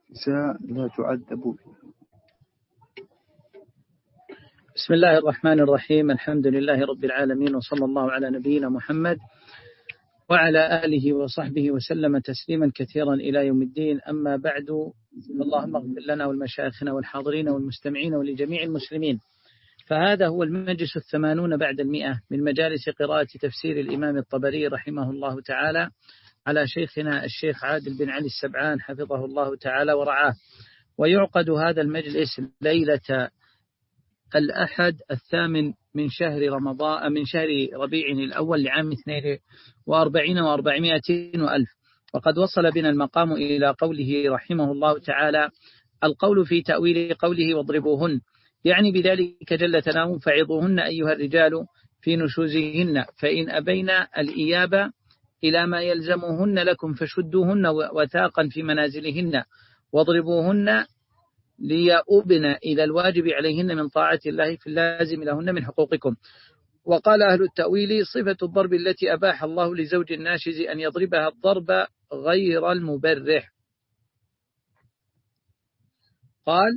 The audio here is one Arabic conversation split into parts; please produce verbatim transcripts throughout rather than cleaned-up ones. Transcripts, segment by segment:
النساء لا تعذب. بسم الله الرحمن الرحيم. الحمد لله رب العالمين، وصلى الله على نبينا محمد وعلى آله وصحبه وسلم تسليما كثيرا إلى يوم الدين. أما بعد، اللهم اغفر لنا والمشايخنا والحاضرين والمستمعين ولجميع المسلمين. فهذا هو المجلس الثمانون بعد المئة من مجالس قراءة تفسير الإمام الطبري رحمه الله تعالى على شيخنا الشيخ عادل بن علي السبعان حفظه الله تعالى ورعاه. ويعقد هذا المجلس ليلة الأحد الثامن من شهر رمضان من شهر ربيع الأول لعام اثنين وأربعين وأربعمائة وألف. وقد وصل بنا المقام إلى قوله رحمه الله تعالى: القول في تأويل قوله واضربوهن، يعني بذلك جل ثناؤه: فعظوهن أيها الرجال في نشوزهن، فإن أبين الإياب إلى ما يلزمهن لكم فشدوهن وثاقا في منازلهن، واضربوهن ليؤبن إلى الواجب عليهن من طاعة الله في اللازم لهن من حقوقكم. وقال أهل التأويل: صفة الضرب التي أباح الله لزوج الناشز أن يضربها الضرب غير المبرح. قال: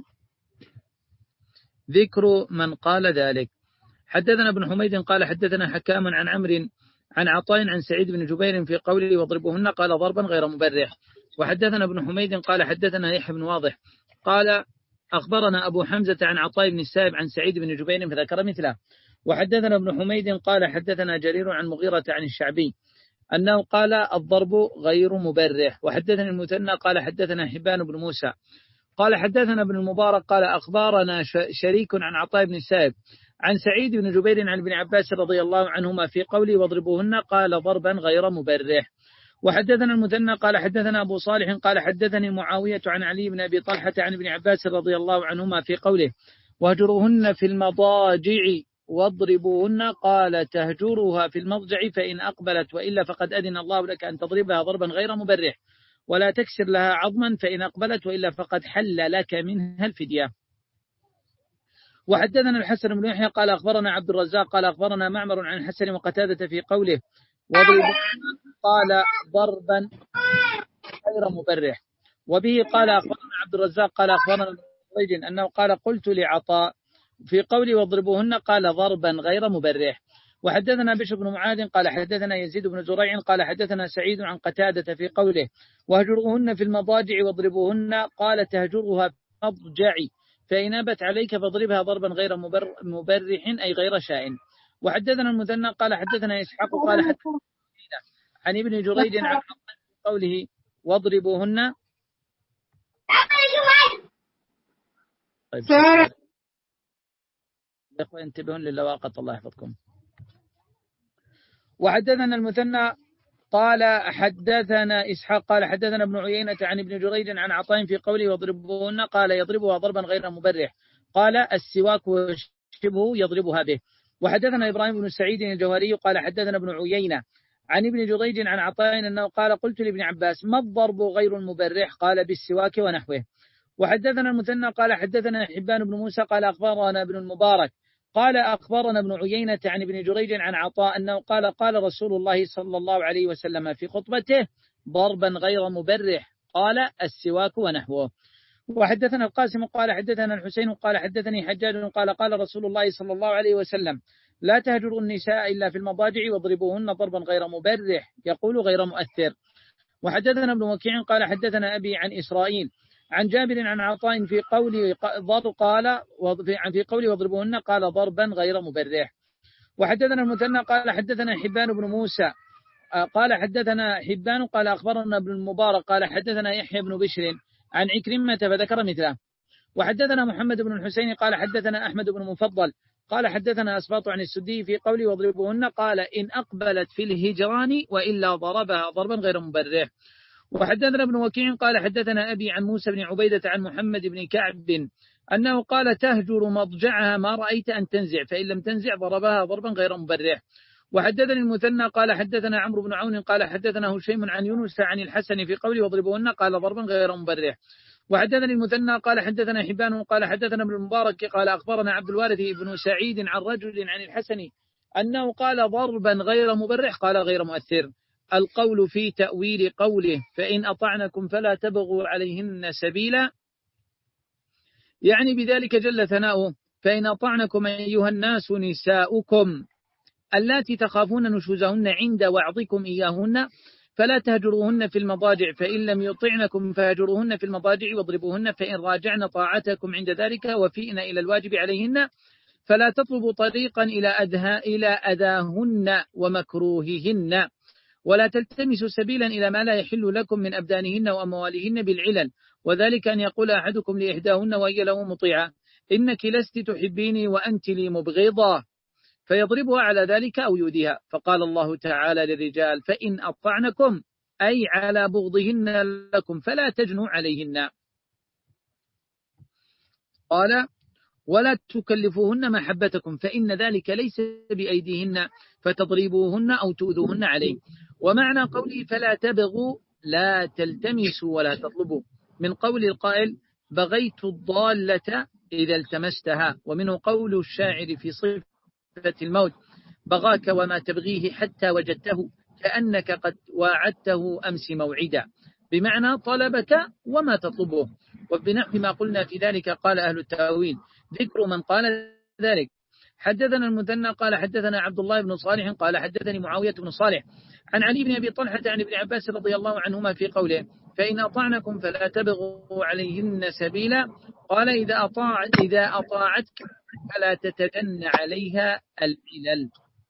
ذكر من قال ذلك. حدثنا ابن حميد قال حدثنا حكام عن عمرو عن عطاء عن سعيد بن جبير في قوله واضربوهن قال ضربا غير مبرح. وحدثنا ابن حميد قال حدثنا يحيى بن واضح قال أخبرنا أبو حمزة عن عطاء بن السائب عن سعيد بن جبير فذكر مثله. وحدثنا ابن حميد قال حدثنا جرير عن مغيرة عن الشعبي أنه قال الضرب غير مبرح. وحدثنا المثنى قال حدثنا حبان بن موسى قال حدثنا ابن المبارك قال أخبرنا شريك عن عطاء بن السائب عن سعيد بن جبير عن ابن عباس رضي الله عنهما في قوله واضربوهن قال ضربا غير مبرح. وحدثنا المثنى قال حدثنا أبو صالح قال حدثني معاوية عن علي بن أبي طلحة عن ابن عباس رضي الله عنهما في قوله واهجروهن في المضاجع واضربوهن قال تهجرها في المضجع فإن أقبلت وإلا فقد أذن الله لك أن تضربها ضربا غير مبرح، ولا تكسر لها عظما فإن أقبلت وإلا فقد حل لك منها الفدية. وحدثنا الحسن بن يحيى قال أخبرنا عبد الرزاق قال أخبرنا معمر عن الحسن وقتادة في قوله واضربوهن قال ضربا غير مبرح. وبه قال أخبرنا عبد الرزاق قال أخبرنا ابن أنه قال قلت لعطاء في قولي واضربوهن قال ضربا غير مبرح. وحدثنا بشر بن معاذ قال حدثنا يزيد بن زريع قال حدثنا سعيد عن قتادة في قوله واهجروهن في المضاجع واضربوهن قال تهجرها في المضجع فإن أبت عليك فاضربها ضربا غير مبرح أي غير شائن. وحدثنا المثنى قال حدثنا إسحاق قال حدثنا عن ابن جريج عن قوله واضربوهن. طيب يا أخوة انتبهون للواقط الله يحفظكم. وحدثنا المثنى قال حدثنا إسحاق قال حدثنا ابن عيينة عن ابن جريج عن عطاء في قوله واضربوهن قال يضربها ضربا غير مبرح قال السواك وشبه يضربها به. وحدثنا إبراهيم بن سعيد الجوهري قال حدثنا ابن عيينة عن ابن جريج عن عطاء أنه قال قلت لابن عباس ما الضرب غير المبرح قال بالسواك ونحوه. وحدثنا المثنى قال حدثنا حبان بن موسى قال أخبرنا ابن المبارك قال أخبرنا ابن عيينة عن ابن جريج عن عطاء أنه قال قال رسول الله صلى الله عليه وسلم في خطبته ضربا غير مبرح قال السواك ونحوه. وحدثنا القاسم قال حدثنا الحسين قال حدثني حجاج قال قال رسول الله صلى الله عليه وسلم لا تهجروا النساء إلا في المضاجع واضربوهن ضربا غير مبرح يقول غير مؤثر. وحدثنا ابن وكيع قال حدثنا أبي عن إسرائيل عن جابر عن عطاء في قوله ضرب قال في قوله واضربوهن قال ضربا غير مبرح. وحدثنا المثنى قال حدثنا حبان بن موسى قال حدثنا حبان قال أخبرنا ابن المبارك قال حدثنا يحيى بن بشر عن عكرمة فذكر مثله. وحدثنا محمد بن الحسين قال حدثنا أحمد بن مفضل قال حدثنا أسباط عن السدي في قوله واضربوهن قال إن أقبلت في الهجران وإلا ضربها ضربا غير مبرح. وحدثنا ابن وكيع قال حدثنا أبي عن موسى بن عبيدة عن محمد بن كعب أنه قال تهجر مضجعها ما رأيت أن تنزع فإن لم تنزع ضربها ضربا غير مبرح. وحدثني المثنى قال حدثنا عمرو بن عون قال حدثنا هشيم عن يونس عن الحسن في قوله واضربوهن قال ضربا غير مبرح. وحدثني المثنى قال حدثنا حبان قال حدثنا ابن المبارك قال أخبرنا عبد الوارث بن سعيد عن رجل عن الحسن أنه قال ضربا غير مبرح قال غير مؤثر. القول في تأويل قوله فإن أطعنكم فلا تبغوا عليهن سبيلا، يعني بذلك جل ثناؤه فإن أطعنكم أيها الناس نساؤكم اللاتي تخافون نشوزهن عند وعظكم إياهن فلا تهجروهن في المضاجع، فإن لم يطعنكم فهجروهن في المضاجع واضربوهن، فإن راجعن طاعتكم عند ذلك وفئن إلى الواجب عليهن فلا تطلبوا طريقا إلى أدها إلى أذاهن ومكروههن، ولا تلتمسوا سبيلا إلى ما لا يحل لكم من أبدانهن وأموالهن بالعلل، وذلك أن يقول أحدكم لإحداهن وهي له مطيعة إنك لست تحبيني وأنت لي مبغضة فيضربها على ذلك أو يؤذيها. فقال الله تعالى للرجال فإن أطعنكم أي على بغضهن لكم فلا تجنوا عليهن. قال ولا تكلفوهن محبتكم فإن ذلك ليس بأيديهن فتضربوهن أو تؤذوهن عليه. ومعنى قوله فلا تبغوا لا تلتمسوا ولا تطلبوا، من قول القائل بغيت الضالة إذا التمستها، ومنه قول الشاعر في صفة الموت بغاك وما تبغيه حتى وجدته كأنك قد واعدته أمس موعدا، بمعنى طلبك وما تطلبه. وبنحو ما قلنا في ذلك قال أهل التأويل ذكر من قال ذلك. حدثنا المثنى قال حدثنا عبد الله بن صالح قال حدثني معاوية بن صالح عن علي بن أبي طلحة عن ابن عباس رضي الله عنهما في قوله فإن أطعنكم فلا تبغوا عليهن سبيلا، قال إذا أطاع إذا أطاعتك فلا تتدن عليها العلل.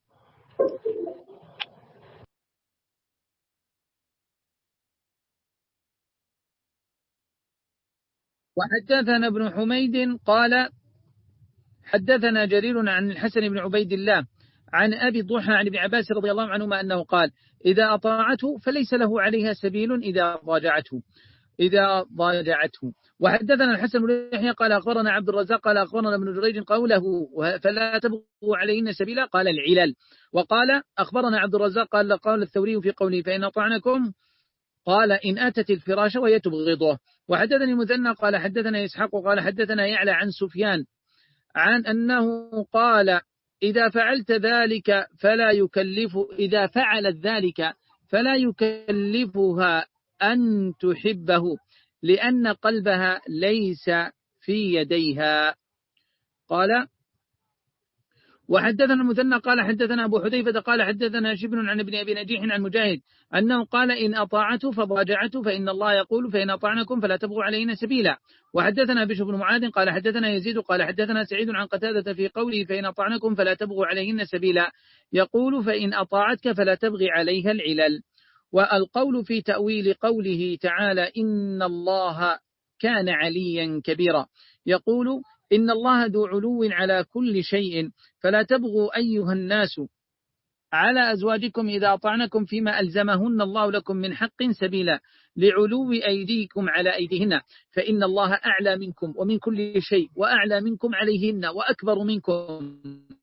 وحدثنا ابن حميد قال حدثنا جرير عن الحسن بن عبيد الله عن أبي الضحى عن ابن عباس رضي الله عنهما أنه قال إذا أطاعته فليس له عليها سبيل إذا ضاجعته إذا ضاجعته. وحدثنا الحسن بن يحيى قال أخبرنا عبد الرزاق قال أخبرنا ابن جريج قوله فلا تبغوا عليهن سبيلا قال العلل. وقال أخبرنا عبد الرزاق قال قال الثوري في قوله فإن أطعنكم قال إن أتت الفراش وهي تبغضه. وحدثني المثنى قال حدثنا إسحاق قال حدثنا يعلى عن سفيان عن أنه قال إذا فعلت ذلك فلا يكلف إذا فعلت ذلك فلا يكلفها أن تحبه لأن قلبها ليس في يديها. قال وحدثنا المثنى قال حدثنا أبو حذيفة قال حدثنا شبل عن ابن أبي نجيح عن مجاهد أنه قال إن أطاعته فضاجعته فإن الله يقول فإن أطعنكم فلا تبغوا علينا سبيلا. وحدثنا بشر بن معاذ قال حدثنا يزيد قال حدثنا سعيد عن قتادة في قوله فإن أطعنكم فلا تبغوا عليهن سبيلا يقول فإن أطاعتك فلا تبغي عليها العلل. والقول في تأويل قوله تعالى إن الله كان عليا كبيرا يقول إن الله ذو علو على كل شيء فلا تبغوا أيها الناس على أزواجكم إذا أطعنكم فيما ألزمهن الله لكم من حق سبيلا لعلو أيديكم على أيديهن فإن الله أعلى منكم ومن كل شيء وأعلى منكم عليهن وأكبر منكم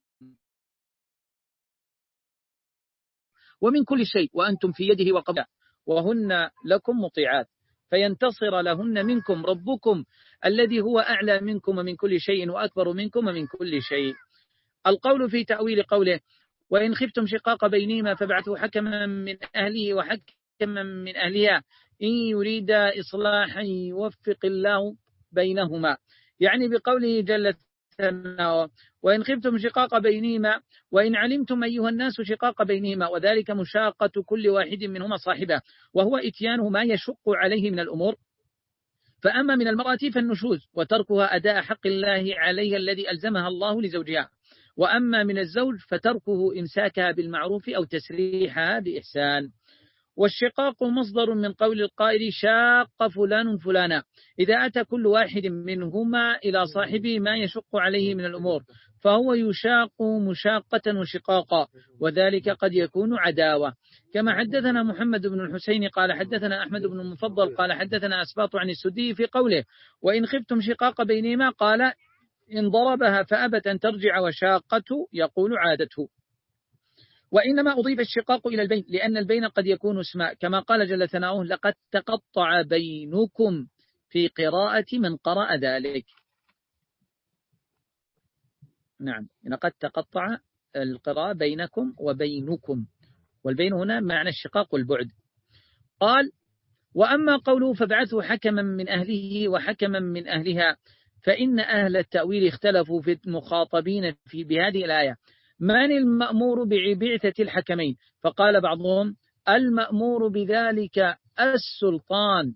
ومن كل شيء وأنتم في يده وقبله وهن لكم مطيعات فينتصر لهن منكم ربكم الذي هو أعلى منكم ومن كل شيء وأكبر منكم ومن كل شيء. القول في تأويل قوله وإن خفتم شقاق بينهما فابعثوا حكما من أهله وحكما من أهلها إن يريد إصلاحا يوفق الله بينهما، يعني بقوله جل ثناؤه وإن خفتم شقاق بينهما وإن علمتم أيها الناس شقاق بينهما، وذلك مشاقة كل واحد منهما صاحبه وهو إتيانه ما يشق عليه من الأمور. فأما من المرأة فالنشوز وتركها أداء حق الله عليها الذي ألزمها الله لزوجها، وأما من الزوج فتركه إمساكها بالمعروف أو تسريحها بإحسان. والشقاق مصدر من قول القائل شاق فلان فلانا إذا أتى كل واحد منهما إلى صاحبه ما يشق عليه من الأمور فهو يشاق مشاقة وشقاقا، وذلك قد يكون عداوة. كما حدثنا محمد بن الحسين قال حدثنا أحمد بن المفضل قال حدثنا أسباط عن السدي في قوله وإن خفتم شقاق بينهما قال إن ضربها فأبت أن ترجع وشاقته يقول عادته. وإنما أضيف الشقاق إلى البين لأن البين قد يكون اسما كما قال جل ثناؤه لقد تقطع بينكم في قراءة من قرأ ذلك. نعم لقد تقطع القراءة بينكم وبينكم والبين هنا معنى الشقاق والبعد. قال: وأما قوله فابعثوا حكما من أهله وحكما من أهلها، فإن أهل التأويل اختلفوا في المخاطبين في بهذه الآية من المأمور ببعثة الحكمين، فقال بعضهم: المأمور بذلك السلطان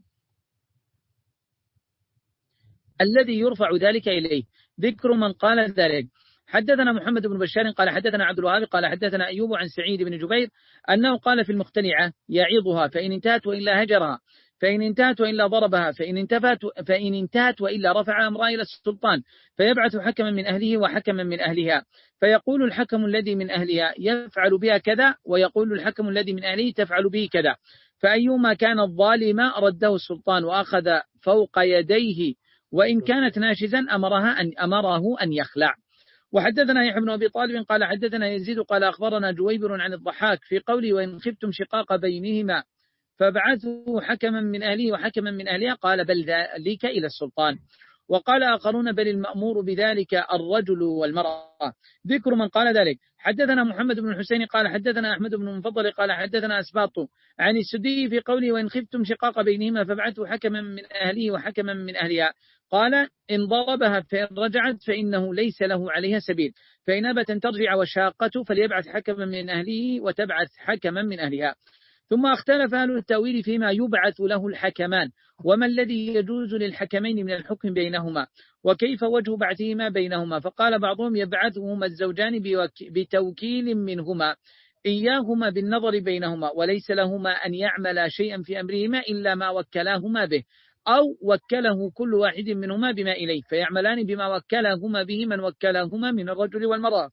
الذي يرفع ذلك إليه. ذكر من قال ذلك: حدثنا محمد بن بشار قال حدثنا عبد الوهاب قال حدثنا أيوب عن سعيد بن جبير أنه قال في المختلعة: يعظها فإن انتهت وإلا هجرها، فإن انتهت وإلا ضربها، فإن انتهت فإن انتهت وإلا رفع أمرها إلى السلطان، فيبعث حكما من أهله وحكما من أهلها، فيقول الحكم الذي من أهلها يفعل بها كذا، ويقول الحكم الذي من أهله تفعل به كذا، فأيما كان الظالم رده السلطان وأخذ فوق يديه، وإن كانت ناشزا أمرها أن أمره أن يخلع. وحدثنا يحيى بن أبي طالب قال حدثنا يزيد قال أخبرنا جويبر عن الضحاك في قوله: وإن خفتم شقاق بينهما فابعثوا حكما من أهله وحكما من أهلها، قال: بل ذلك إلى السلطان. وقال آخرون: بل المأمور بذلك الرجل والمرأة. ذكر من قال ذلك: حدثنا محمد بن الحسين قال حدثنا أحمد بن المفضل قال حدثنا أسباط عن السدي في قوله: وإن خفتم شقاق بينهما فابعثوا حكما من أهله وحكما من أهلها، قال: إن ضربها فإن رجعت فإنه ليس له عليها سبيل، فإن أبت أن ترجع وشاقته فليبعث حكما من أهله وتبعث حكما من أهلها. ثم اختلف أهل التأويل فيما يبعث له الحكمان، وما الذي يجوز للحكمين من الحكم بينهما، وكيف وجه بعثهما بينهما، فقال بعضهم: يبعثهما الزوجان بتوكيل منهما إياهما بالنظر بينهما، وليس لهما أن يعملا شيئا في أمرهما إلا ما وكلاهما به، أو وكله كل واحد منهما بما إليه، فيعملان بما وكلهما به من وكلهما من الرجل والمرأة،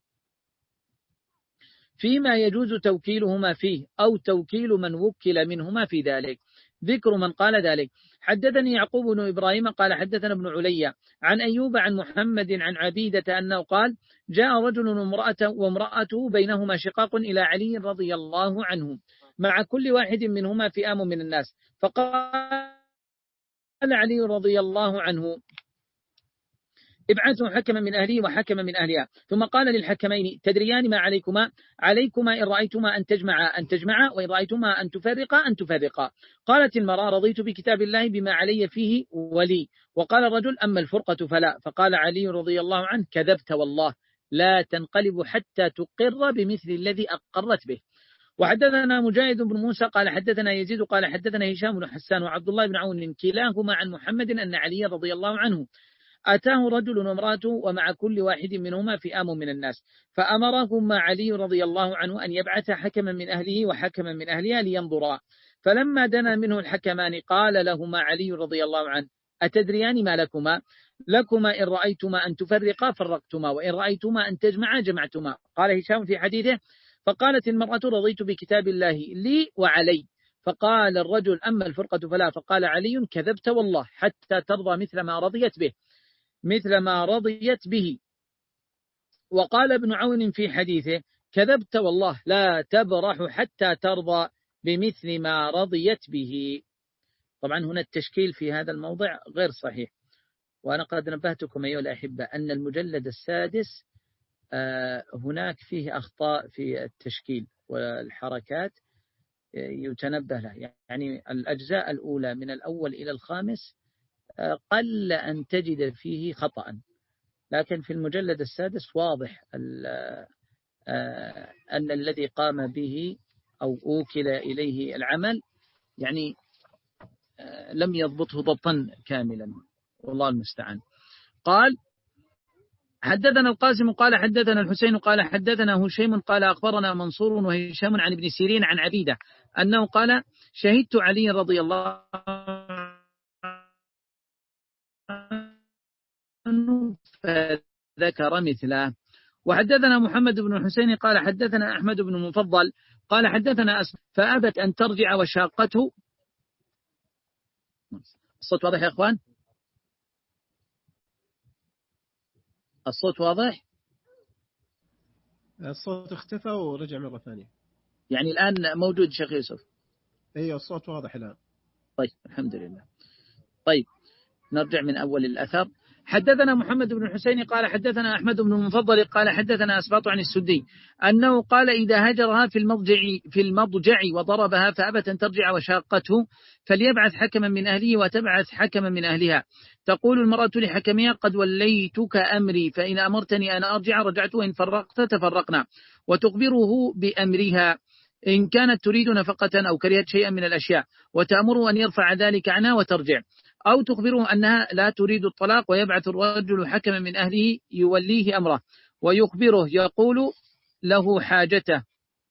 فيما يجوز توكيلهما فيه، أو توكيل من وكل منهما في ذلك. ذكر من قال ذلك: حدثني يعقوب بن إبراهيم قال حدثنا ابن علي عن أيوب عن محمد عن عبيدة أنه قال: جاء رجل وامرأته بينهما شقاق إلى علي رضي الله عنه، مع كل واحد منهما فئام من الناس، فقال علي رضي الله عنه: ابعثوا حكما من أهله وحكما من أهلها. ثم قال للحكمين: تدريان ما عليكما؟ عليكما إن رأيتما أن تجمعا أن تجمعا، وإن رأيتما أن تفرقا أن تفرقا. قالت المرأة: رضيت بكتاب الله بما علي فيه ولي. وقال الرجل: أما الفرقة فلا. فقال علي رضي الله عنه: كذبت والله، لا تنقلب حتى تقر بمثل الذي أقرت به. وحدثنا مجاهد بن موسى قال حدثنا يزيد قال حدثنا هشام بن حسان وعبد الله بن عون كلاهما عن محمد أن علي رضي الله عنه أتاه رجل وامرأته ومع كل واحد منهما فئام من الناس، فأمرهما علي رضي الله عنه أن يبعث حكما من أهله وحكما من أهلها لينظرا. فلما دنا منه الحكمان قال لهما علي رضي الله عنه: أتدريان ما لكما؟ لكما إن رأيتما أن تفرقا فرقتما، وإن رأيتما أن تجمعا جمعتما. قال هشام في حديثه: فقالت المرأة: رضيت بكتاب الله لي وعلي. فقال الرجل: أما الفرقة فلا. فقال علي: كذبت والله، حتى ترضى مثل ما رضيت به مثل ما رضيت به. وقال ابن عون في حديثه: كذبت والله، لا تبرح حتى ترضى بمثل ما رضيت به. طبعا هنا التشكيل في هذا الموضع غير صحيح، وأنا قد نبهتكم أيها الأحبة أن المجلد السادس هناك فيه أخطاء في التشكيل والحركات يتنبه له، يعني الأجزاء الأولى من الأول إلى الخامس قل أن تجد فيه خطأ، لكن في المجلد السادس واضح أن الذي قام به أو أوكل إليه العمل يعني لم يضبطه ضبطا كاملا، والله المستعان. قال: حدثنا القاسم قال حدثنا الحسين قال حدثنا هشيم قال أخبرنا منصور وهشام عن ابن سيرين عن عبيدة أنه قال: شهدت علي رضي الله عنه فذكر مثله. وحدثنا محمد بن الحسين قال حدثنا أحمد بن المفضل قال حدثنا أسماء فأبت أن ترجع وشاقته. الصوت واضح يا أخوان؟ الصوت واضح؟ الصوت اختفى ورجع مرة ثانية. يعني الآن موجود شيخ يوسف؟ أيوة الصوت واضح الآن. طيب الحمد لله. طيب نرجع من أول الأثر. حدثنا محمد بن الحسين قال حدثنا أحمد بن المفضل قال حدثنا أسباط عن السدي أنه قال إذا هجرها في المضجع, في المضجع وضربها فأبت أن ترجع وشاقته فليبعث حكما من أهله وتبعث حكما من أهلها. تقول المرأة لحكمها قد وليتك أمري فإن أمرتني أن أرجع رجعت وإن فرقت تفرقنا، وتخبره بأمرها إن كانت تريد نفقة أو كرهت شيئا من الأشياء وتأمره أن يرفع ذلك عنها وترجع، أو تخبره أنها لا تريد الطلاق ويبعث الرجل حكما من أهله يوليه أمره ويخبره يقول له حاجته.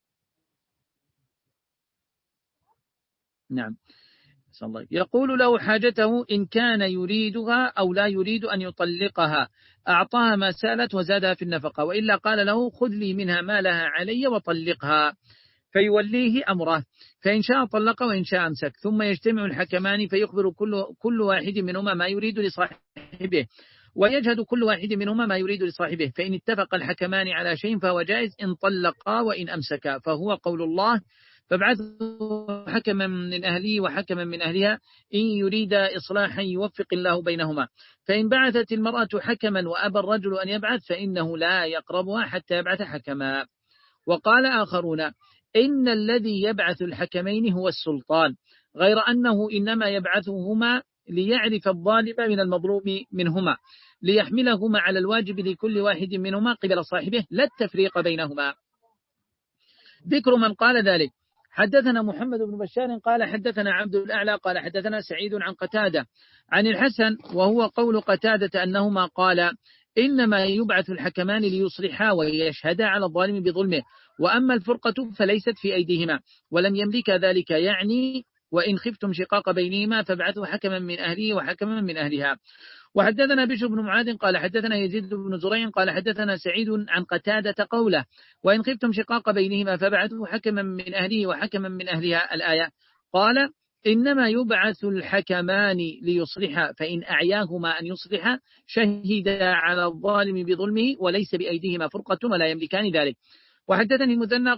نعم يقول له حاجته إن كان يريدها أو لا يريد أن يطلقها، أعطاها ما سالت وزادها في النفقة، وإلا قال له خذ لي منها ما لها علي وطلقها، فيوليه أمره، فإن شاء طلق وإن شاء أمسك. ثم يجتمع الحكمان فيخبر كل, كل واحد منهما ما يريد لصاحبه، ويجهد كل واحد منهما ما يريد لصاحبه، فإن اتفق الحكمان على شيء فهو جائز إن طلقا وإن أمسكا، فهو قول الله فابعثوا حكما من أهله وحكما من أهلها إن يريد إصلاحا يوفق الله بينهما. فإن بعثت المرأة حكما وأبى الرجل أن يبعث فإنه لا يقربها حتى يبعث حكما. وقال آخرون إن الذي يبعث الحكمين هو السلطان، غير أنه إنما يبعثهما ليعرف الظالم من المظلوم منهما ليحملهما على الواجب لكل واحد منهما قبل صاحبه لا التفريق بينهما. ذكر من قال ذلك. حدثنا محمد بن بشار قال حدثنا عبد الأعلى قال حدثنا سعيد عن قتادة عن الحسن وهو قول قتادة أنهما قال إنما يبعث الحكمان ليصلحا ويشهدا على الظالم بظلمه، وأما الفرقة فليست في أيديهما ولم يملك ذلك، يعني وإن خفتم شقاق بينهما فابعثوا حكما من أهله وحكما من أهلها. وحدثنا بشر بن معاذ قال حدثنا يزيد بن زريع قال حدثنا سعيد عن قتادة قوله وإن خفتم شقاق بينهما فابعثوا حكما من أهله وحكما من أهلها الآية. قال إنما يبعث الحكمان ليصلحا، فإن أعياهما أن يصلحا شهدا على الظالم بظلمه وليس بأيديهما فرقة ولا يملكان ذلك. وحدثني المثنى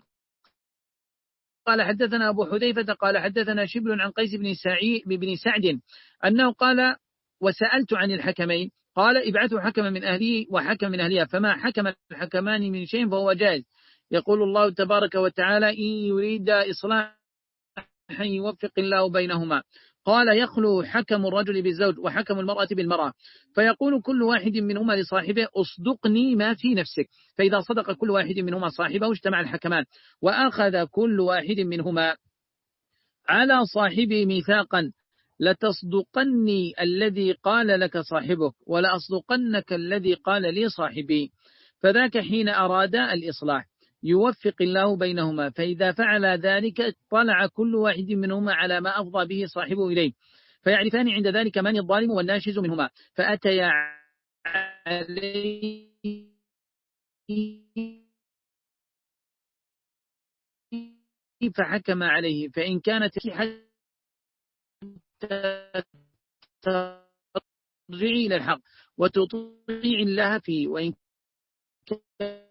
قال حدثنا أبو حذيفة قال حدثنا شبل عن قيس بن سعيد بن سعد أنه قال وسألت عن الحكمين قال ابعثوا حكما من أهله وحكما من أهلها، فما حكم الحكمان من شيء فهو جائز. يقول الله تبارك وتعالى إن يريد إصلاحا يوفق الله بينهما. قال يخلو حكم الرجل بالزوج وحكم المرأة بالمرأة، فيقول كل واحد منهما لصاحبه أصدقني ما في نفسك، فإذا صدق كل واحد منهما صاحبه اجتمع الحكمان وأخذ كل واحد منهما على صاحبه ميثاقا لتصدقني الذي قال لك صاحبك ولأصدقنك الذي قال لي صاحبي، فذاك حين أراد الإصلاح يوفق الله بينهما، فإذا فعل ذلك اطلع كل واحد منهما على ما أفضى به صاحبه إليه، فيعرفان عند ذلك من الظالم والناشز منهما، فأتيا عليه فحكم عليه، فإن كانت ترجعي إلى الحق وتطيع الله فيه، وإن كان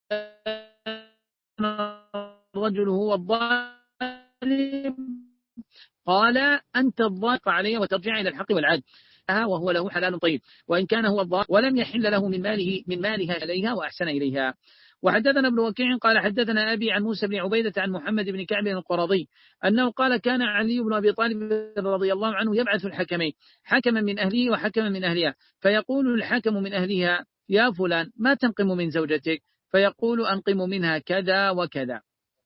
الرجل هو الظالم قال أنت الضاق عليه وترجع إلى الحق والعدل وهو له حلال طيب، وإن كان هو الضاق ولم يحل له من ماله من مالها إليها وأحسن إليها. وحدثنا ابن وكيع قال حدثنا أبي عن موسى بن عبيدة عن محمد بن كعب القرظي أنه قال كان علي بن أبي طالب رضي الله عنه يبعث الحكمين حكما من أهله وحكما من أهلها، فيقول الحكم من أهلها يا فلان ما تنقم من زوجتك؟ فيقول أنقم منها كذا وكذا.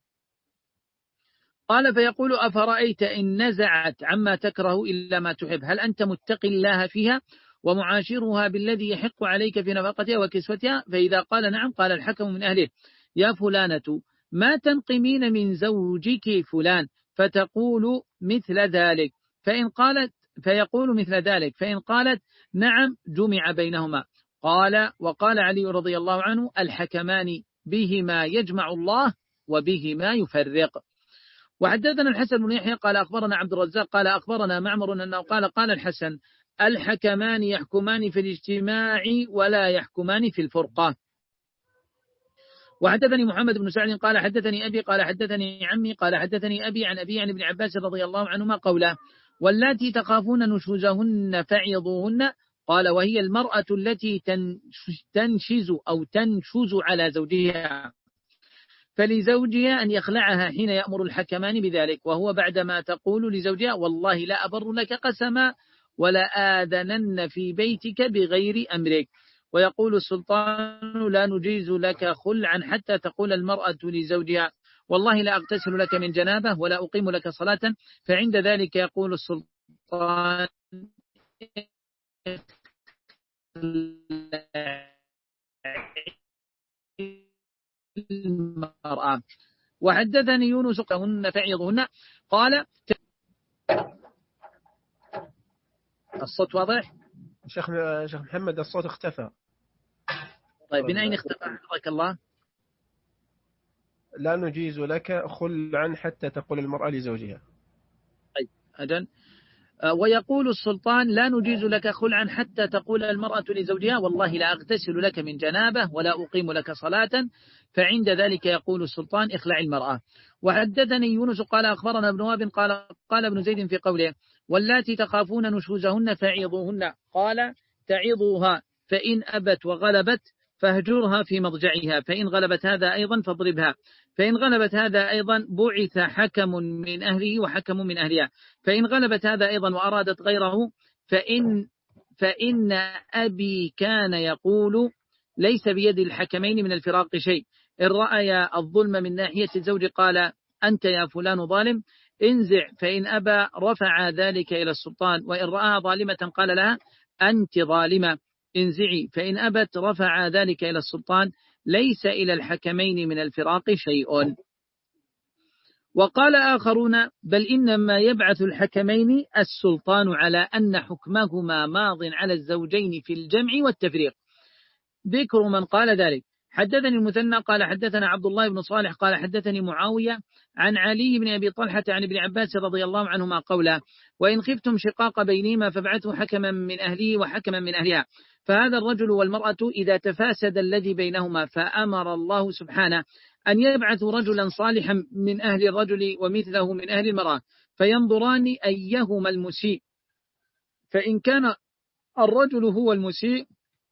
قال فيقول أفرأيت إن نزعت عما تكره إلا ما تحب هل أنت متقي الله فيها ومعاشرها بالذي يحق عليك في نفقتها وكسوتها؟ فإذا قال نعم قال الحكم من أهله يا فلانة ما تنقمين من زوجك فلان؟ فتقول مثل ذلك، فإن قالت فيقول مثل ذلك، فإن قالت نعم جمع بينهما. قال وقال علي رضي الله عنه الحكمان بهما يجمع الله وبهما يفرق. وحدثنا الحسن بن يحيى قال أخبرنا عبد الرزاق قال أخبرنا معمر أنه قال قال الحسن الحكمان يحكمان في الاجتماع ولا يحكمان في الفرقة. وحدثني محمد بن سعد قال حدثني أبي قال حدثني عمي قال حدثني أبي عن أبي عن ابن عباس رضي الله عنهما قوله واللاتي تخافون نشوزهن فعظوهن قال وهي المرأة التي تنشز أو تنشز على زوجها، فلزوجها أن يخلعها حين يأمر الحكمان بذلك، وهو بعدما تقول لزوجها والله لا أبر لك قسما ولا آذنن في بيتك بغير أمرك. ويقول السلطان لا نجيز لك خلعا حتى تقول المرأة لزوجها والله لا أغتسل لك من جنابه ولا أقيم لك صلاة، فعند ذلك يقول السلطان المرأة. وحدثني يونس قهن فعظهن قال الصوت واضح؟ شيخ شيخ محمد الصوت اختفى. طيب من أين اختفى حفظك الله؟ لا نجيز لك خلعا حتى تقول المرأة لزوجها. طيب أجل. ويقول السلطان لا نجيز لك خلعا حتى تقول المرأة لزوجها والله لا أغتسل لك من جنابه ولا أقيم لك صلاة، فعند ذلك يقول السلطان اخلع المرأة. وحدثني يونس قال أخبرنا ابن وهب قال قال ابن زيد في قوله واللاتي تخافون نشوزهن فعظوهن، قال تعظوها فإن أبت وغلبت فاهجرها في مضجعها، فإن غلبت هذا أيضا فاضربها، فإن غلبت هذا أيضا بعث حكم من أهله وحكم من أهلها، فإن غلبت هذا أيضا وأرادت غيره فإن, فإن أبي كان يقول ليس بيد الحكمين من الفراق شيء، إن رأي الظلم من ناحية الزوج قال أنت يا فلان ظالم انزع، فإن أبى رفع ذلك إلى السلطان، وإن رأى ظالمة قال لها أنت ظالمة انزعي، فإن أبت رفع ذلك إلى السلطان، ليس إلى الحكمين من الفراق شيء. وقال آخرون بل إنما يبعث الحكمين السلطان على أن حكمهما ماض على الزوجين في الجمع والتفريق. ذكر من قال ذلك. حدثني المثنى قال حدثنا عبد الله بن صالح قال حدثني معاوية عن علي بن أبي طلحة عن ابن عباس رضي الله عنهما قولا وإن خفتم شقاق بينهما فابعثوا حكما من أهله وحكما من أهلها، فهذا الرجل والمرأة إذا تفاسد الذي بينهما فأمر الله سبحانه أن يبعث رجلا صالحا من أهل الرجل ومثله من أهل المرأة فينظران أيهما المسيء، فإن كان الرجل هو المسيء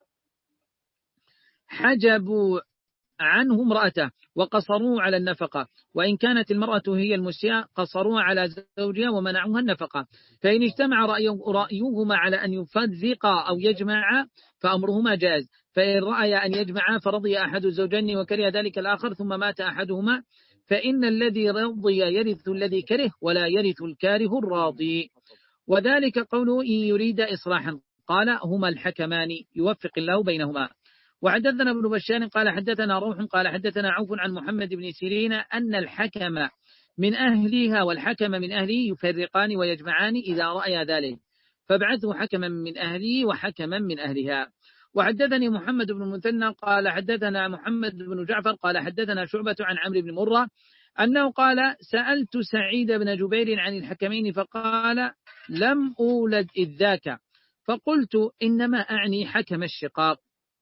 حجبوا عنه امرأته وقصروا على النفقة، وإن كانت المرأة هي المسيئة قصروا على زوجها ومنعوها النفقة، فإن اجتمع رأيهما على أن يفرقا أو يجمعا فأمرهما جائز، فإن رأي أن يجمعا فرضي أحد الزوجين وكره ذلك الآخر ثم مات أحدهما فإن الذي رضي يرث الذي كره ولا يرث الكاره الراضي، وذلك قوله إن يريد إصلاحا قال هما الحكمان يوفق الله بينهما. وحدثنا ابن بشار قال حدثنا روح قال حدثنا عوف عن محمد بن سيرين أن الحكم من أهلها والحكم من أهله يفرقان ويجمعان إذا رأي ذلك، فابعثوا حكما من أهله وحكما من أهلها. وحدثني محمد بن المثنى قال حدثنا محمد بن جعفر قال حدثنا شعبة عن عمرو بن مرة أنه قال سألت سعيد بن جبير عن الحكمين فقال لم أولد إذ ذاك، فقلت إنما أعني حكم الشقاق.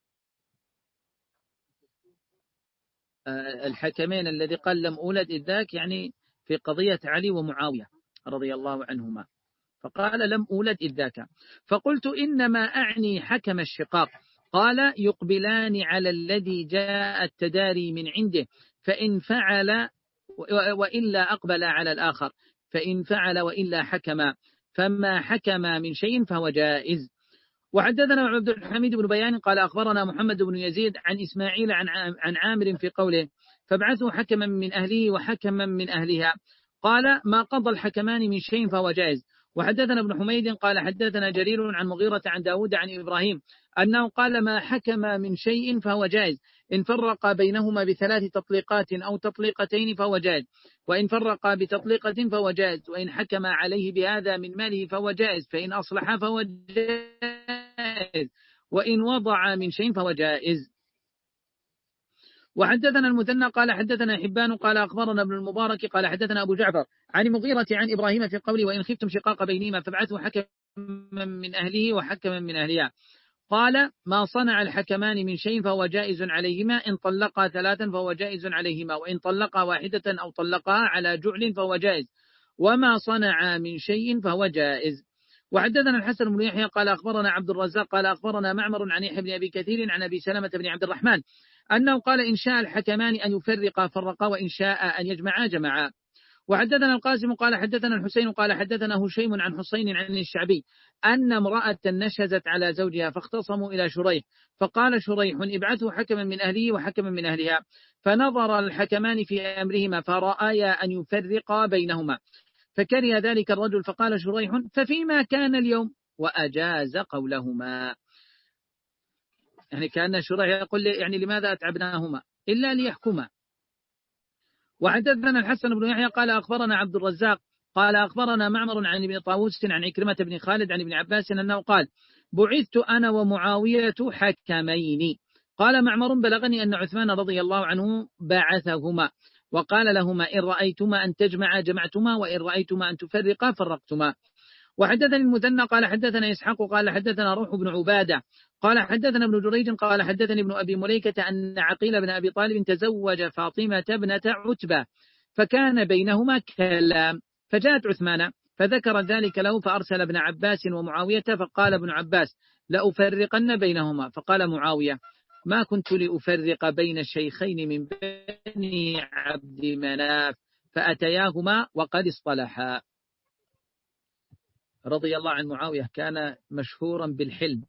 الحكمين الذي قال لم أولد إذ ذاك يعني في قضية علي ومعاوية رضي الله عنهما، فقال لم أولد إذ ذاك، فقلت إنما أعني حكم الشقاق، قال يقبلان على الذي جاء التداري من عنده فإن فعل وإلا أقبل على الآخر، فإن فعل وإلا حكم، فما حكم من شيء فهو جائز. وحدثنا عبد الحميد بن بيان قال أخبرنا محمد بن يزيد عن إسماعيل عن عن عامر في قوله فابعثوا حكما من أهله وحكما من أهلها، قال ما قضى الحكمان من شيء فهو جائز. وحدثنا ابن حميد قال حدثنا جرير عن مغيرة عن داود عن إبراهيم أنه قال ما حكم من شيء فهو جائز، إن فرق بينهما بثلاث تطليقات أو تطليقتين فهو جائز، وإن فرق بتطليقة فهو جائز، وإن حكم عليه بهذا من ماله فهو جائز، فإن أصلح فهو جائز، وإن وضع من شيء فهو جائز. وحدثنا المثنى قال حدثنا حبان قال أخبرنا ابن المبارك قال حدثنا أبو جعفر عن مغيرة عن إبراهيم في قوله وإن خفتم شقاق بينهما فابعثوا حكما من أهله وحكما من أهلها، قال ما صنع الحكمان من شيء فهو جائز عليهما، إن طلقا ثلاثا فهو جائز عليهما، وإن طلقا واحدة أو طلقا على جعل فهو جائز، وما صنع من شيء فهو جائز. وحدثنا الحسن بن يحيى قال أخبرنا عبد الرزاق قال أخبرنا معمر عن يحيى بن أبي كثير عن أبي سلمة بن عبد الرحمن أنه قال إن شاء الحكمان أن يفرقا فرقا وإن شاء أن يجمعا جمعا. وحدثنا القاسم قال حدثنا الحسين قال حدثنا هشيم عن حسين عن الشعبي أن امرأة نشزت على زوجها فاختصموا إلى شريح فقال شريح ابعثوا حكما من أهله وحكما من أهلها فنظر الحكمان في أمرهما فرأيا أن يفرقا بينهما فكره ذلك الرجل فقال شريح ففيما كان اليوم وأجاز قولهما. يعني كأن شريح يقول لي يعني لماذا أتعبناهما إلا ليحكما. وحدثنا الحسن بن يحيى قال أخبرنا عبد الرزاق قال أخبرنا معمر عن ابن طاووس عن عكرمة بن خالد عن ابن عباس أنه قال بعثت أنا ومعاوية حكمين. قال معمر بلغني أن عثمان رضي الله عنه بعثهما وقال لهما إن رأيتما أن تجمعا جمعتما وإن رأيتما أن تفرقا فرقتما. وحدثني المثنى قال حدثنا إسحاق قال حدثنا روح بن عبادة قال حدثنا ابن جريج قال حدثني ابن أبي مليكة أن عقيل بن أبي طالب تزوج فاطمة ابنة عتبة فكان بينهما كلام فجاءت عثمان فذكر ذلك له فأرسل ابن عباس ومعاوية فقال ابن عباس لأفرقن بينهما فقال معاوية ما كنت لأفرق بين الشيخين من بني عبد مناف فأتياهما وقد اصطلحا. رضي الله عن معاوية كان مشهورا بالحلم.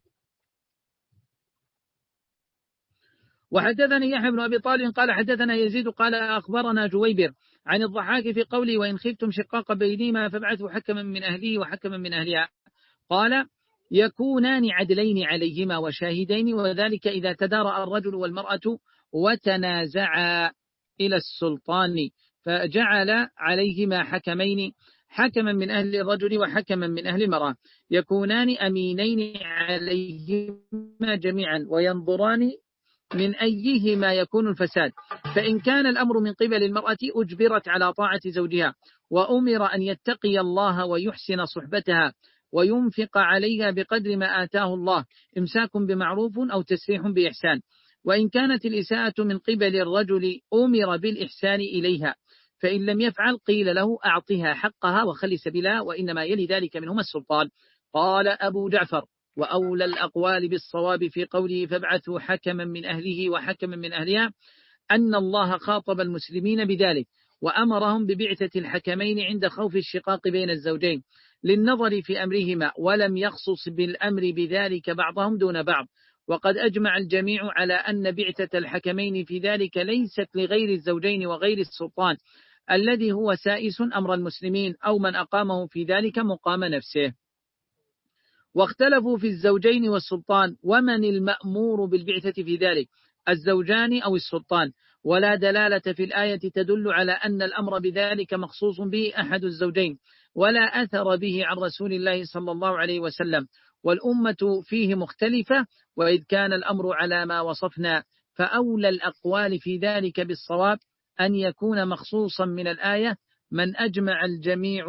وحدثني يحيى بن أبي طالب قال حدثنا يزيد قال أخبرنا جويبر عن الضحاك في قوله وإن خفتم شقاق بينهما فابعثوا حكما من أهله وحكما من أهلها قال يكونان عدلين عليهما وشاهدين وذلك إذا تدارأ الرجل والمرأة وتنازعا إلى السلطان فجعل عليهما حكمين حكما من أهل الرجل وحكما من أهل المرأة يكونان أمينين عليهما جميعا وينظران من أيهما يكون الفساد فإن كان الأمر من قبل المرأة أجبرت على طاعة زوجها وأمر أن يتقي الله ويحسن صحبتها وينفق عليها بقدر ما آتاه الله إمساك بمعروف أو تسريح بإحسان. وإن كانت الإساءة من قبل الرجل أمر بالإحسان إليها فإن لم يفعل قيل له أعطها حقها وخلي سبيلها وإنما يلي ذلك منهما السلطان. قال أبو جعفر وأولى الأقوال بالصواب في قوله فابعثوا حكما من أهله وحكما من أهلها أن الله خاطب المسلمين بذلك وأمرهم ببعثة الحكمين عند خوف الشقاق بين الزوجين للنظر في أمرهما ولم يخصص بالأمر بذلك بعضهم دون بعض. وقد أجمع الجميع على أن بعثة الحكمين في ذلك ليست لغير الزوجين وغير السلطان الذي هو سائس أمر المسلمين أو من أقامه في ذلك مقام نفسه. واختلفوا في الزوجين والسلطان ومن المأمور بالبعثة في ذلك الزوجان أو السلطان ولا دلالة في الآية تدل على أن الأمر بذلك مخصوص به أحد الزوجين ولا أثر به عن رسول الله صلى الله عليه وسلم والأمة فيه مختلفة. وإذ كان الأمر على ما وصفنا فأولى الأقوال في ذلك بالصواب أن يكون مخصوصا من الآية من أجمع الجميع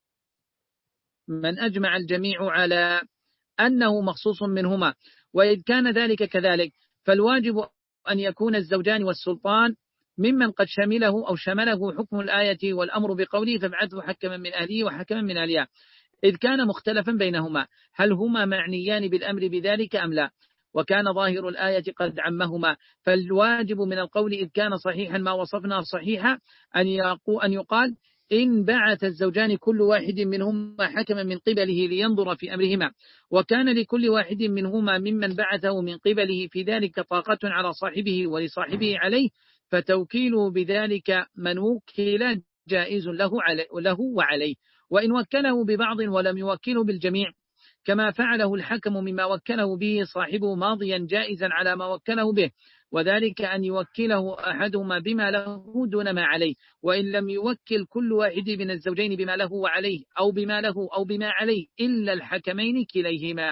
من أجمع الجميع على أنه مخصوص منهما. وإذ كان ذلك كذلك فالواجب أن يكون الزوجان والسلطان ممن قد شمله أو شمله حكم الآية والأمر بقوله فابعثوا حكما من أهله وحكما من أهلها إذ كان مختلفا بينهما هل هما معنيان بالأمر بذلك أم لا وكان ظاهر الآية قد عمهما فالواجب من القول إذ كان صحيحا ما وصفنا صحيحا أن يقال إن بعث الزوجان كل واحد منهما حكما من قبله لينظر في أمرهما وكان لكل واحد منهما ممن بعثه من قبله في ذلك طاقة على صاحبه ولصاحبه عليه فتوكيله بذلك من وكل جائز له, له وعليه وإن وكله ببعض ولم يوكله بالجميع كما فعله الحكم مما وكله به صاحبه ماضيا جائزا على ما وكله به وذلك أن يوكله أحدهما بما له دون ما عليه وإن لم يوكل كل واحد من الزوجين بما له وعليه أو بما له أو بما عليه إلا الحكمين كليهما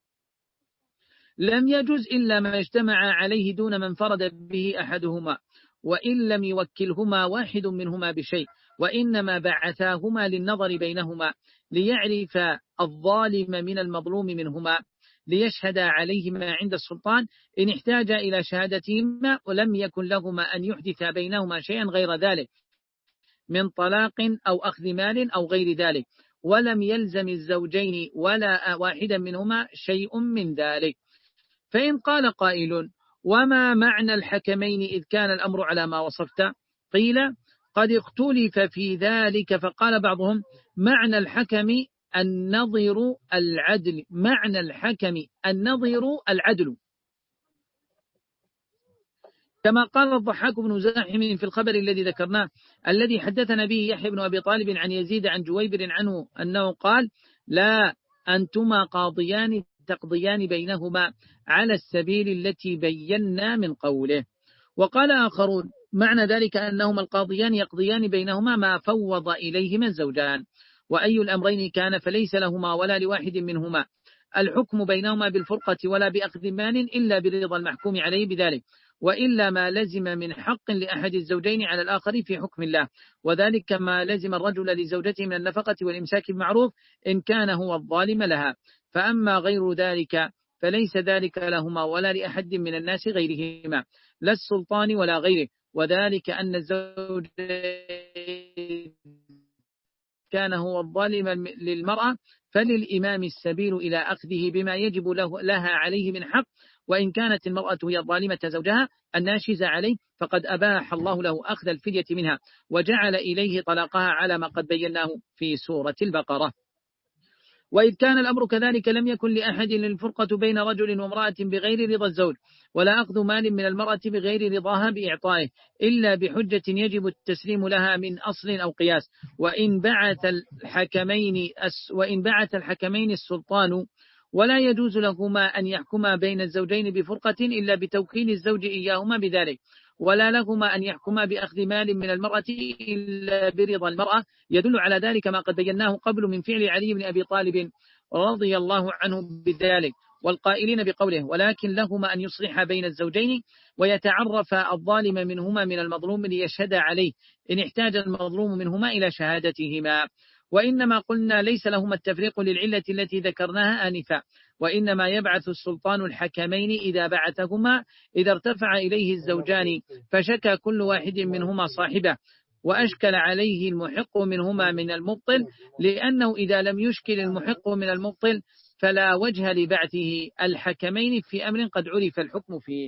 لم يجوز إلا ما اجتمع عليه دون من فرد به أحدهما وإن لم يوكلهما واحد منهما بشيء وإنما بعثاهما للنظر بينهما ليعرف الظالم من المظلوم منهما ليشهد عليهما عند السلطان إن احتاج إلى شهادتهما ولم يكن لهما أن يحدث بينهما شيئا غير ذلك من طلاق أو أخذ مال أو غير ذلك ولم يلزم الزوجين ولا واحدا منهما شيء من ذلك. فإن قال قائل وما معنى الحكمين إذ كان الأمر على ما وصفت؟ قيل قد اختلف في ذلك، فقال بعضهم معنى الحكم النظر العدل، معنى الحكم النظر العدل، كما قال الضحاك بن زاحم في الخبر الذي ذكرناه الذي حدثنا به يحيى بن أبي طالب عن يزيد عن جويبر عنه أنه قال لا أنتما قاضيان تقضيان بينهما على السبيل التي بينا من قوله. وقال آخرون معنى ذلك أنهما القاضيان يقضيان بينهما ما فوض إليهما الزوجان، وأي الأمرين كان فليس لهما ولا لواحد منهما الحكم بينهما بالفرقة ولا بأخذ مال إلا برضا المحكوم عليه بذلك، وإلا ما لزم من حق لأحد الزوجين على الآخر في حكم الله، وذلك ما لزم الرجل لزوجته من النفقة والإمساك بالمعروف إن كان هو الظالم لها، فأما غير ذلك فليس ذلك لهما ولا لأحد من الناس غيرهما لا السلطان ولا غيره، وذلك أن الزوج كان هو الظالم للمرأة فللإمام السبيل إلى أخذه بما يجب له لها عليه من حق، وإن كانت المرأة هي الظالمة زوجها الناشز عليه فقد أباح الله له أخذ الفدية منها وجعل إليه طلاقها على ما قد بيناه في سورة البقرة. وإذ كان الأمر كذلك لم يكن لأحد الفرقة بين رجل وامرأة بغير رضا الزوج ولا أخذ مال من المرأة بغير رضاها بإعطائه إلا بحجة يجب التسليم لها من أصل أو قياس، وإن بعث الحكمين وإن بعث الحكمين السلطان ولا يجوز لهما أن يحكما بين الزوجين بفرقة إلا بتوكيل الزوج إياهما بذلك، ولا لهما أن يحكما بأخذ مال من المرأة إلا برضا المرأة، يدل على ذلك ما قد بيناه قبل من فعل علي بن أبي طالب رضي الله عنه بذلك والقائلين بقوله ولكن لهما أن يصلح بين الزوجين ويتعرف الظالم منهما من المظلوم ليشهد عليه إن احتاج المظلوم منهما إلى شهادتهما. وإنما قلنا ليس لهما التفريق للعلة التي ذكرناها آنفا، وإنما يبعث السلطان الحكمين إذا بعثهما إذا ارتفع إليه الزوجان فشكى كل واحد منهما صاحبه وأشكل عليه المحق منهما من المبطل، لأنه إذا لم يشكل المحق من المبطل فلا وجه لبعثه الحكمين في أمر قد عرف الحكم فيه.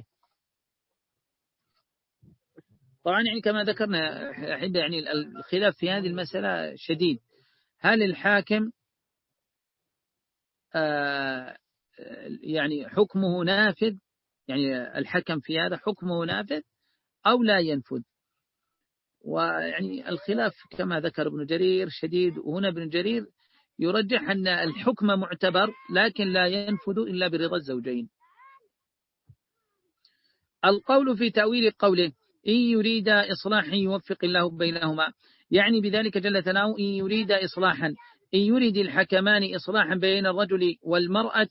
طبعا يعني كما ذكرنا أحب يعني الخلاف في هذه المسألة شديد، هل الحاكم آه يعني حكمه نافذ، يعني الحكم في هذا حكمه نافذ أو لا ينفذ؟ ويعني الخلاف كما ذكر ابن جرير شديد، وهنا ابن جرير يرجح أن الحكم معتبر لكن لا ينفذ إلا برضا الزوجين. القول في تأويل قوله إن يريد إصلاحا يوفق الله بينهما، يعني بذلك جل ثناؤه إن يريد إصلاحا، إن يريد الحكمان إصلاحا بين الرجل والمرأة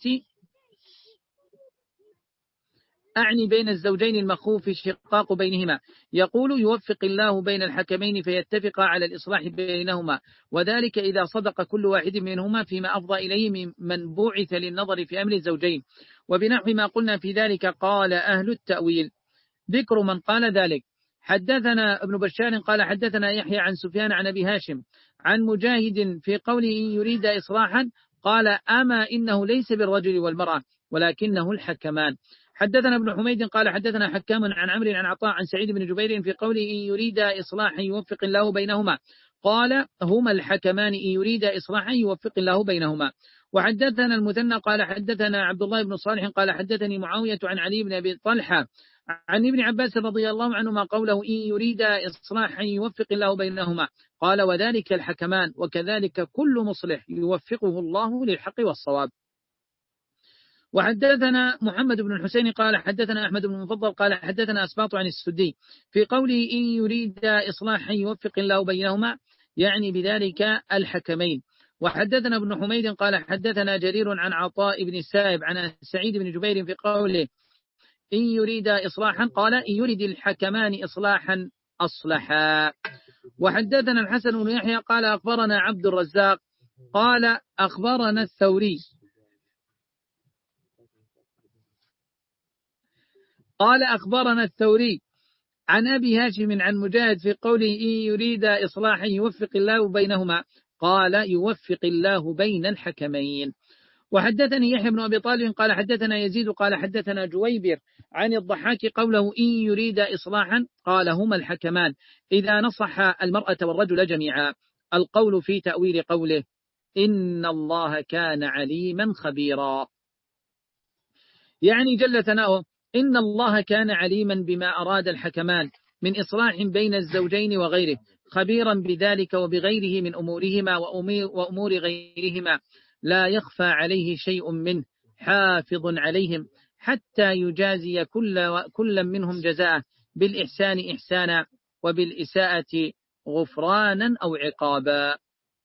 أعني بين الزوجين المخوف الشقاق بينهما، يقول يوفق الله بين الحكمين فيتفقا على الإصلاح بينهما، وذلك إذا صدق كل واحد منهما فيما أفضى إليه من بعث للنظر في أمر الزوجين. وبنحو ما قلنا في ذلك قال أهل التأويل. ذكر من قال ذلك: حدثنا ابن بشار قال حدثنا يحيى عن سفيان عن أبي هاشم عن مجاهد في قوله إن يريد إصلاحا قال أما إنه ليس بالرجل والمرأة ولكنه الحكمان. حدثنا ابن حميد قال حدثنا حكام عن عمرو عن عطاء عن سعيد بن جبير في قوله إن يريد إصلاحا يوفق الله بينهما قال هما الحكمان إن يريد إصلاحا يوفق الله بينهما. وحدثنا المثنى قال حدثنا عبد الله بن صالح قال حدثني معاوية عن علي بن أبي طلحة عن ابن عباس رضي الله عنهما قوله إن يريد إصلاحا يوفق الله بينهما قال وذلك الحكمان، وكذلك كل مصلح يوفقه الله للحق والصواب. وحدثنا محمد بن الحسين قال حدثنا أحمد بن المفضل قال حدثنا أسباط عن السدي في قوله إن يريد إصلاحا يوفق الله بينهما يعني بذلك الحكمين. وحدثنا ابن حميد قال حدثنا جرير عن عطاء بن السائب عن سعيد بن جبير في قوله إن يريد إصلاحا قال إن يريد الحكمان إصلاحا أصلحا. وحدثنا الحسن بن يحيى قال أخبرنا عبد الرزاق قال أخبرنا الثوري قال أخبرنا الثوري عن أبي هاشم عن مجاهد في قوله إن يريد إصلاحا يوفق الله بينهما قال يوفق الله بين الحكمين. وحدثني يحيى بن أبي طالب قال حدثنا يزيد قال حدثنا جويبر عن الضحاك قوله إن يريد إصلاحا قال هما الحكمان إذا نصح المرأة والرجل جميعا. القول في تأويل قوله إن الله كان عليما خبيرا، يعني جل ثناؤه إن الله كان عليما بما أراد الحكمان من إصلاح بين الزوجين وغيره، خبيرا بذلك وبغيره من أمورهما وأمور غيرهما، لا يخفى عليه شيء منه، حافظ عليهم حتى يجازي كل, كل منهم جزاءه بالإحسان إحسانا وبالإساءة غفرانا أو عقابا.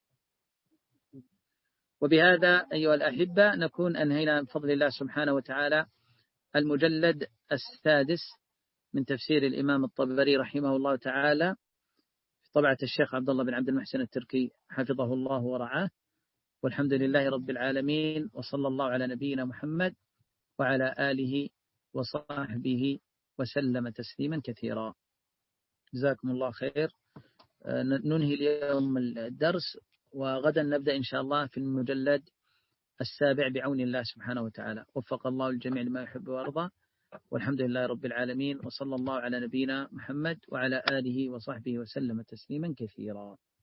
وبهذا أيها الأحبة نكون أنهينا بفضل الله سبحانه وتعالى المجلد السادس من تفسير الإمام الطبري رحمه الله تعالى في طبعة الشيخ عبد الله بن عبد المحسن التركي حفظه الله ورعاه، والحمد لله رب العالمين، وصلى الله على نبينا محمد وعلى آله وصحبه وسلم تسليما كثيرا. جزاكم الله خير. ننهي اليوم الدرس، وغدا نبدأ إن شاء الله في المجلد السابع بعون الله سبحانه وتعالى. وفق الله الجميع لما يحب ويرضى، والحمد لله رب العالمين، وصلى الله على نبينا محمد وعلى آله وصحبه وسلم تسليما كثيرا.